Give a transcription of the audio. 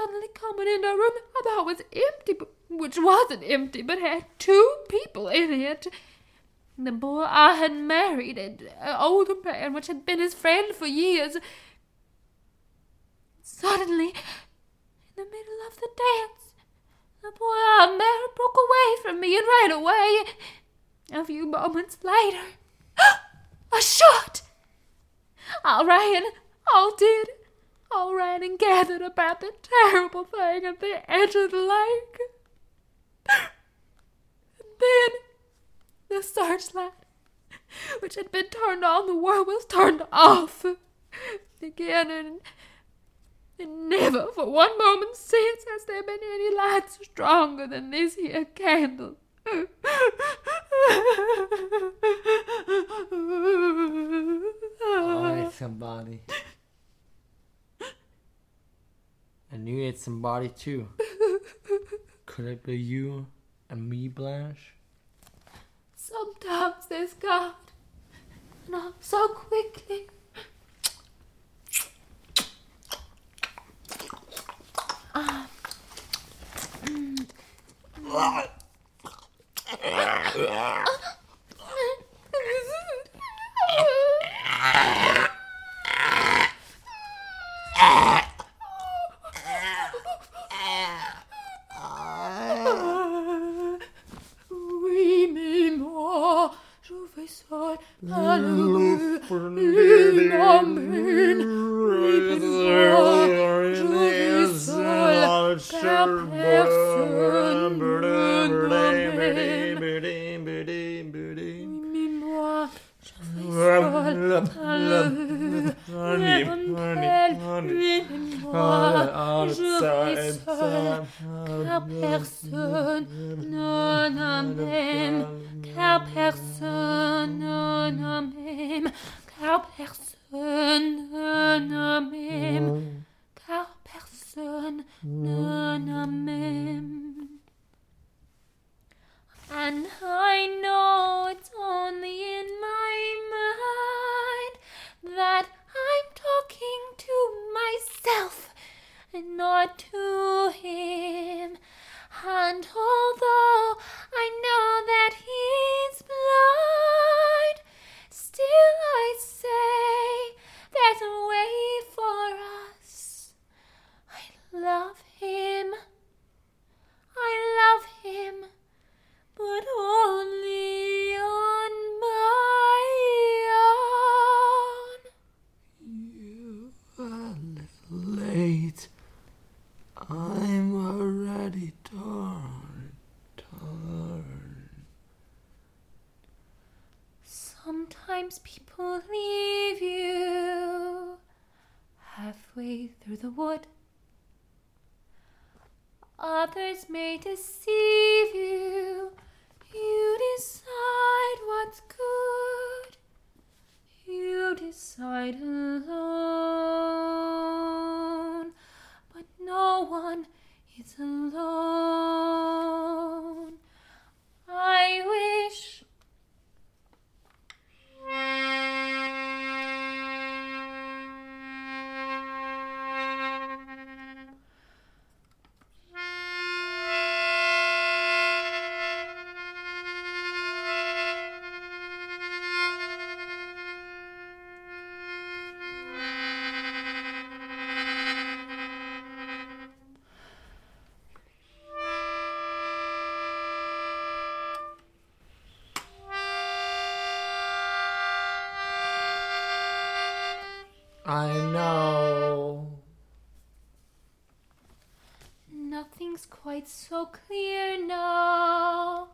suddenly coming into a room I thought was empty, which wasn't empty, but had 2 people in it. The boy I had married, an older man, which had been his friend for years. Suddenly, in the middle of the dance, the boy I married broke away from me and ran away. A few moments later, a shot! I ran and gathered about the terrible thing at the edge of the lake. And then the searchlight, which had been turned on the world, was turned off again, and never for one moment since has there been any light stronger than this here candle. Alright, somebody. And you ate somebody too. Could it be you and me, Blanche? Sometimes there's God, not so quickly. Oui, mais moi, je vais seul à l'heure, je vais seul, car personne ne m'emmène. Mais moi, je vais seul à l'heure, je vais seul, car personne ne m'aime, car personne ne m'aime, car personne ne m'aime, car personne ne m'aime. And I know it's only in my mind that I'm talking to myself and not to him. And although I know that he's blind, still I say there's a way for us. I love him. But only on my own. You are a little late. I'm already torn. Sometimes people leave you halfway through the wood. Others may deceive you. You decide what's good. You decide alone. But no one is alone. I wish I know. nothing's quite so clear now.